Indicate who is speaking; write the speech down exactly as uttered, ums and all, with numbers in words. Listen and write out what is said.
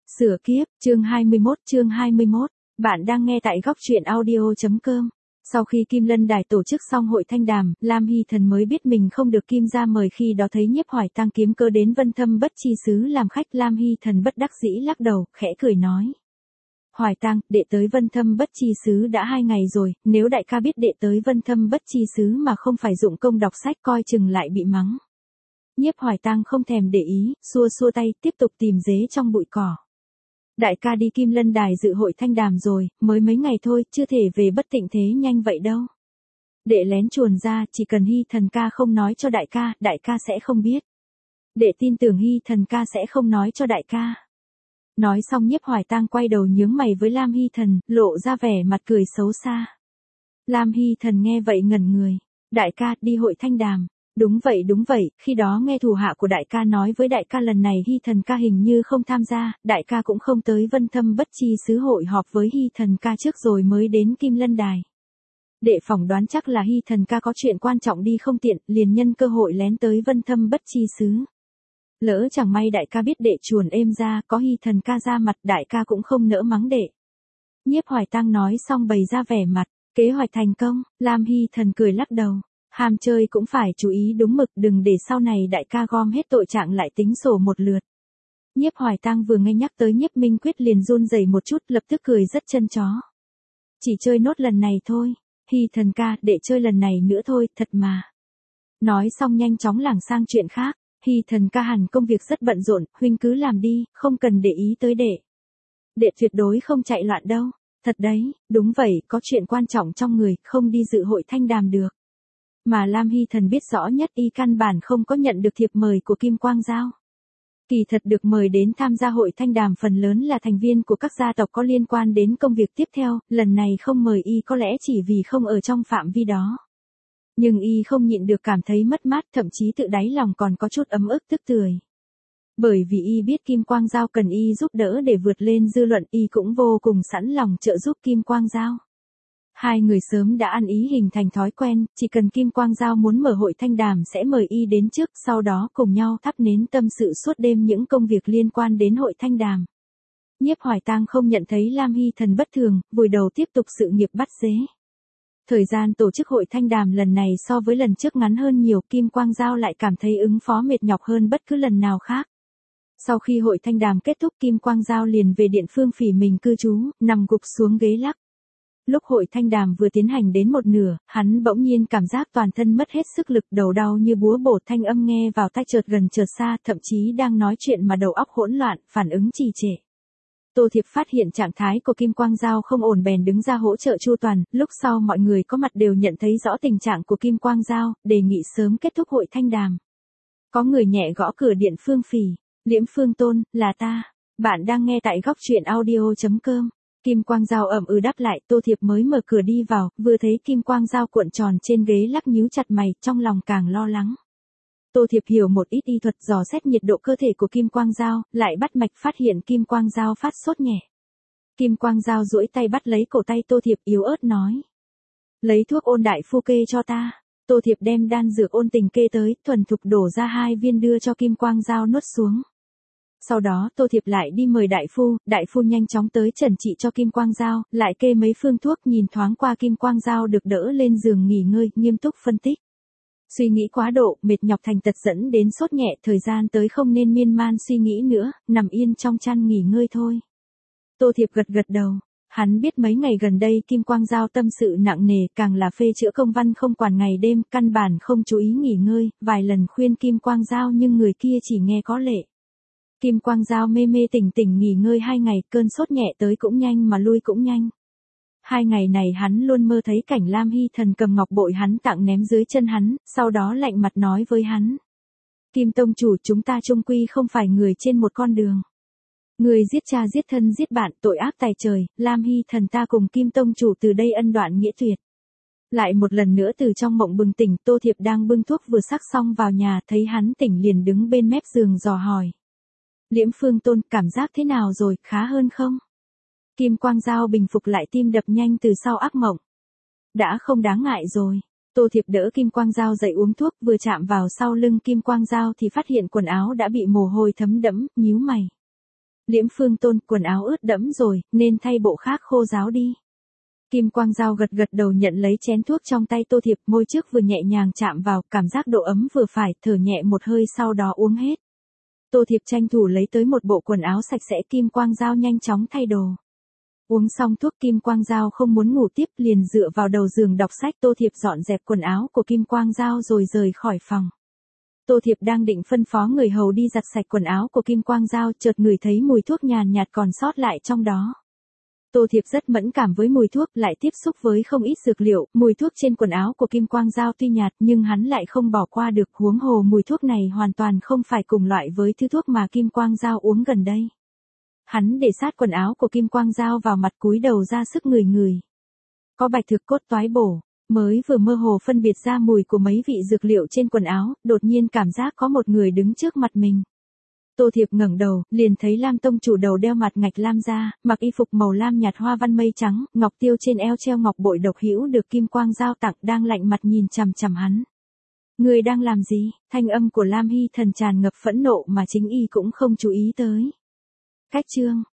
Speaker 1: Sửa kiếp, chương hai mươi mốt, chương hai mươi mốt. Bạn đang nghe tại góc truyện audio.com. Sau khi Kim Lân Đài tổ chức xong hội thanh đàm, Lam Hy Thần mới biết mình không được Kim gia mời, khi đó thấy Nhiếp Hoài Tang kiếm cơ đến Vân Thâm Bất Chi Xứ làm khách. Lam Hy Thần bất đắc dĩ lắc đầu, khẽ cười nói: Hoài Tang, đệ tới Vân Thâm Bất Chi Xứ đã hai ngày rồi, nếu đại ca biết đệ tới Vân Thâm Bất Chi Xứ mà không phải dụng công đọc sách, coi chừng lại bị mắng. Nhiếp Hoài Tang không thèm để ý, xua xua tay, tiếp tục tìm dế trong bụi cỏ. Đại ca đi Kim Lân Đài dự hội thanh đàm rồi, mới mấy ngày thôi, chưa thể về bất tịnh thế nhanh vậy đâu. Đệ lén chuồn ra, chỉ cần Hy Thần ca không nói cho đại ca, đại ca sẽ không biết. Đệ tin tưởng Hy Thần ca sẽ không nói cho đại ca. Nói xong Nhiếp Hoài Tang quay đầu nhướng mày với Lam Hy Thần, lộ ra vẻ mặt cười xấu xa. Lam Hy Thần nghe vậy ngẩn người. Đại ca, đi hội thanh đàm. Đúng vậy đúng vậy, khi đó nghe thủ hạ của đại ca nói với đại ca lần này Hy Thần ca hình như không tham gia, đại ca cũng không tới Vân Thâm Bất Chi Xứ hội họp với Hy Thần ca trước rồi mới đến Kim Lân Đài. Đệ phỏng đoán chắc là Hy Thần ca có chuyện quan trọng đi không tiện, liền nhân cơ hội lén tới Vân Thâm Bất Chi Xứ. Lỡ chẳng may đại ca biết đệ chuồn êm ra, có Hy Thần ca ra mặt, đại ca cũng không nỡ mắng đệ. Nhiếp Hoài Tang nói xong bày ra vẻ mặt, kế hoạch thành công. Lam Hy Thần cười lắc đầu. Ham chơi cũng phải chú ý đúng mực, đừng để sau này đại ca gom hết tội trạng lại tính sổ một lượt. Nhiếp Hoài Tang vừa nghe nhắc tới Nhiếp Minh Quyết liền run rẩy một chút, lập tức cười rất chân chó. Chỉ chơi nốt lần này thôi. Hy Thần ca, để chơi lần này nữa thôi, thật mà. Nói xong nhanh chóng lảng sang chuyện khác. Hy Thần ca hẳn công việc rất bận rộn, huynh cứ làm đi, không cần để ý tới đệ. Đệ tuyệt đối không chạy loạn đâu. Thật đấy, đúng vậy, có chuyện quan trọng trong người, không đi dự hội thanh đàm được. Mà Lam Hy Thần biết rõ nhất, y căn bản không có nhận được thiệp mời của Kim Quang Giao. Kỳ thật được mời đến tham gia hội thanh đàm phần lớn là thành viên của các gia tộc có liên quan đến công việc tiếp theo, lần này không mời y có lẽ chỉ vì không ở trong phạm vi đó. Nhưng y không nhịn được cảm thấy mất mát, thậm chí tự đáy lòng còn có chút ấm ức tức tưởi. Bởi vì y biết Kim Quang Giao cần y giúp đỡ để vượt lên dư luận, y cũng vô cùng sẵn lòng trợ giúp Kim Quang Giao. Hai người sớm đã ăn ý hình thành thói quen, chỉ cần Kim Quang Giao muốn mở hội thanh đàm sẽ mời y đến trước, sau đó cùng nhau thắp nến tâm sự suốt đêm những công việc liên quan đến hội thanh đàm. Nhiếp Hoài Tang không nhận thấy Lam Hy Thần bất thường, vùi đầu tiếp tục sự nghiệp bắt dế. Thời gian tổ chức hội thanh đàm lần này so với lần trước ngắn hơn nhiều, Kim Quang Giao lại cảm thấy ứng phó mệt nhọc hơn bất cứ lần nào khác. Sau khi hội thanh đàm kết thúc, Kim Quang Giao liền về điện Phương Phỉ mình cư trú, nằm gục xuống ghế lắc. Lúc hội thanh đàm vừa tiến hành đến một nửa, hắn bỗng nhiên cảm giác toàn thân mất hết sức lực, đầu đau như búa bổ, thanh âm nghe vào tai chợt gần chợt xa, thậm chí đang nói chuyện mà đầu óc hỗn loạn, phản ứng trì trệ. Tô Thiệp phát hiện trạng thái của Kim Quang Giao không ổn bèn đứng ra hỗ trợ chu toàn, lúc sau mọi người có mặt đều nhận thấy rõ tình trạng của Kim Quang Giao, đề nghị sớm kết thúc hội thanh đàm. Có người nhẹ gõ cửa điện Phương Phỉ, Liễm Phương Tôn, là ta, bạn đang nghe tại góc truyện audio.com. Kim Quang Giao ậm ừ đáp lại, Tô Thiệp mới mở cửa đi vào, vừa thấy Kim Quang Giao cuộn tròn trên ghế lắc nhíu chặt mày, trong lòng càng lo lắng. Tô Thiệp hiểu một ít y thuật, dò xét nhiệt độ cơ thể của Kim Quang Giao, lại bắt mạch phát hiện Kim Quang Giao phát sốt nhẹ. Kim Quang Giao duỗi tay bắt lấy cổ tay Tô Thiệp, yếu ớt nói: Lấy thuốc ôn đại phu kê cho ta. Tô Thiệp đem đan dược ôn tình kê tới, thuần thục đổ ra hai viên đưa cho Kim Quang Giao nuốt xuống. Sau đó Tô Thiệp lại đi mời đại phu, đại phu nhanh chóng tới chẩn trị cho Kim Quang Giao, lại kê mấy phương thuốc, nhìn thoáng qua Kim Quang Giao được đỡ lên giường nghỉ ngơi, nghiêm túc phân tích. Suy nghĩ quá độ, mệt nhọc thành tật dẫn đến sốt nhẹ, thời gian tới không nên miên man suy nghĩ nữa, nằm yên trong chăn nghỉ ngơi thôi. Tô Thiệp gật gật đầu, hắn biết mấy ngày gần đây Kim Quang Giao tâm sự nặng nề, càng là phê chữa công văn không quản ngày đêm, căn bản không chú ý nghỉ ngơi, vài lần khuyên Kim Quang Giao nhưng người kia chỉ nghe có lệ. Kim Quang Giao mê mê tỉnh tỉnh nghỉ ngơi hai ngày, cơn sốt nhẹ tới cũng nhanh mà lui cũng nhanh. Hai ngày này hắn luôn mơ thấy cảnh Lam Hy Thần cầm ngọc bội hắn tặng ném dưới chân hắn, sau đó lạnh mặt nói với hắn: Kim Tông chủ, chúng ta chung quy không phải người trên một con đường. Người giết cha giết thân giết bạn, tội ác tày trời, Lam Hy Thần ta cùng Kim Tông chủ từ đây ân đoạn nghĩa tuyệt. Lại một lần nữa từ trong mộng bừng tỉnh, Tô Thiệp đang bưng thuốc vừa sắc xong vào nhà, thấy hắn tỉnh liền đứng bên mép giường dò hỏi: Liễm Phương Tôn, cảm giác thế nào rồi, khá hơn không? Kim Quang Giao bình phục lại tim đập nhanh từ sau ác mộng. Đã không đáng ngại rồi. Tô Thiệp đỡ Kim Quang Giao dậy uống thuốc, vừa chạm vào sau lưng Kim Quang Giao thì phát hiện quần áo đã bị mồ hôi thấm đẫm, nhíu mày. Liễm Phương Tôn, quần áo ướt đẫm rồi, nên thay bộ khác khô ráo đi. Kim Quang Dao gật gật đầu nhận lấy chén thuốc trong tay Tô Thiệp, môi trước vừa nhẹ nhàng chạm vào, cảm giác độ ấm vừa phải, thở nhẹ một hơi sau đó uống hết. Tô Thiệp tranh thủ lấy tới một bộ quần áo sạch sẽ, Kim Quang Dao nhanh chóng thay đồ. Uống xong thuốc, Kim Quang Dao không muốn ngủ tiếp, liền dựa vào đầu giường đọc sách. Tô Thiệp dọn dẹp quần áo của Kim Quang Dao rồi rời khỏi phòng. Tô Thiệp đang định phân phó người hầu đi giặt sạch quần áo của Kim Quang Dao, chợt ngửi thấy mùi thuốc nhàn nhạt còn sót lại trong đó. Tô Thiệp rất mẫn cảm với mùi thuốc, lại tiếp xúc với không ít dược liệu, mùi thuốc trên quần áo của Kim Quang Dao tuy nhạt nhưng hắn lại không bỏ qua được, huống hồ mùi thuốc này hoàn toàn không phải cùng loại với thứ thuốc mà Kim Quang Dao uống gần đây. Hắn để sát quần áo của Kim Quang Dao vào mặt, cúi đầu ra sức ngửi ngửi. Có bạch thực cốt toái bổ, mới vừa mơ hồ phân biệt ra mùi của mấy vị dược liệu trên quần áo, đột nhiên cảm giác có một người đứng trước mặt mình. Tô Thiệp ngẩng đầu, liền thấy Lam tông chủ đầu đeo mặt ngạch lam da, mặc y phục màu lam nhạt hoa văn mây trắng, ngọc tiêu trên eo treo ngọc bội độc hữu được Kim Quang Dao tặng, đang lạnh mặt nhìn chằm chằm hắn. Người đang làm gì? Thanh âm của Lam Hy Thần tràn ngập phẫn nộ mà chính y cũng không chú ý tới. Cách chương